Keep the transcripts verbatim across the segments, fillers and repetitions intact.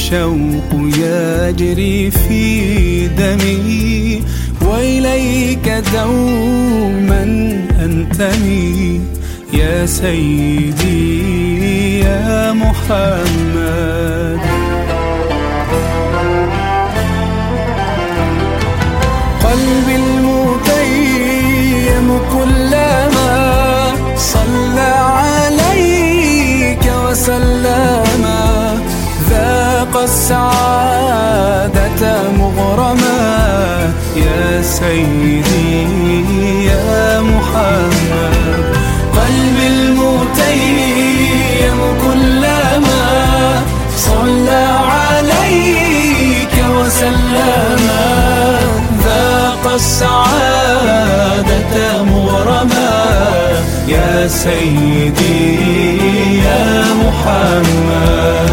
والشوق يجري في دمي، وإليك دوما أنتمي يا سيدي يا محمد. قلبي المتيم كلما صلى عليك وسلم، ذاق السعادة مغرما يا سيدي يا محمد. قلبي المتيم كلما صلى عليك وسلم، ذاق السعادة مغرما يا سيدي يا محمد.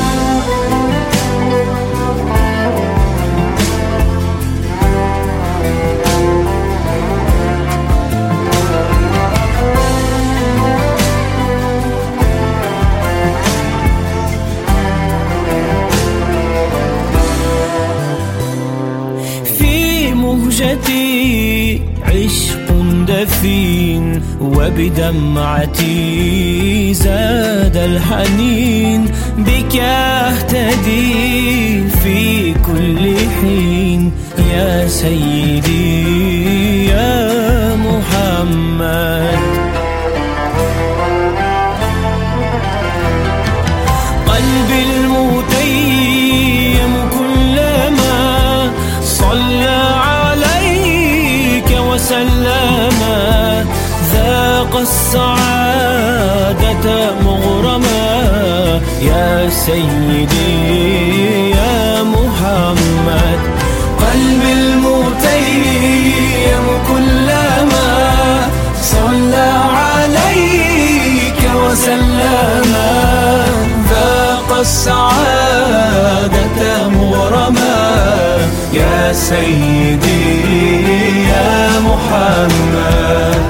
مهجتي عشق دفين، وبدمعتي زاد الحنين، بك أهتدي في كل حين يا سيدي يا محمد. قلبي المتيم كلما صلى وسلم، ذاق السعادة مغرما يا سيدي يا محمد. قلبي المتيم كلما صلى عليك وسلم، ذاق السعادة مغرما يا سيدي يا محمد.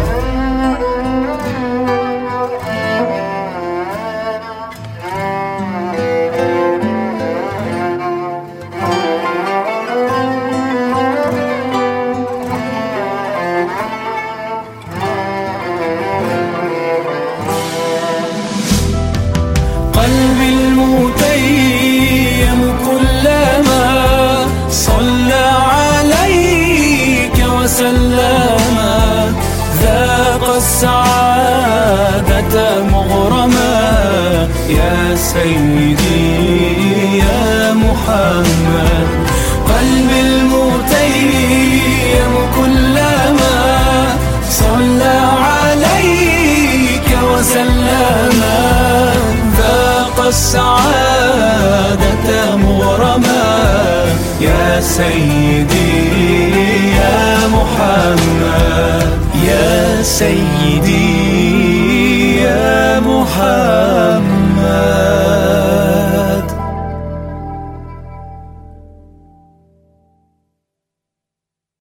قلبي المتيم كلما صلى عليك وسلم، ذاق السعادة مغرما يا سيدي يا محمد. قلبي المتيم كلما صلى عليك وسلم، ذاق السعادة مغرما يا سيدي يا محمد يا سيدي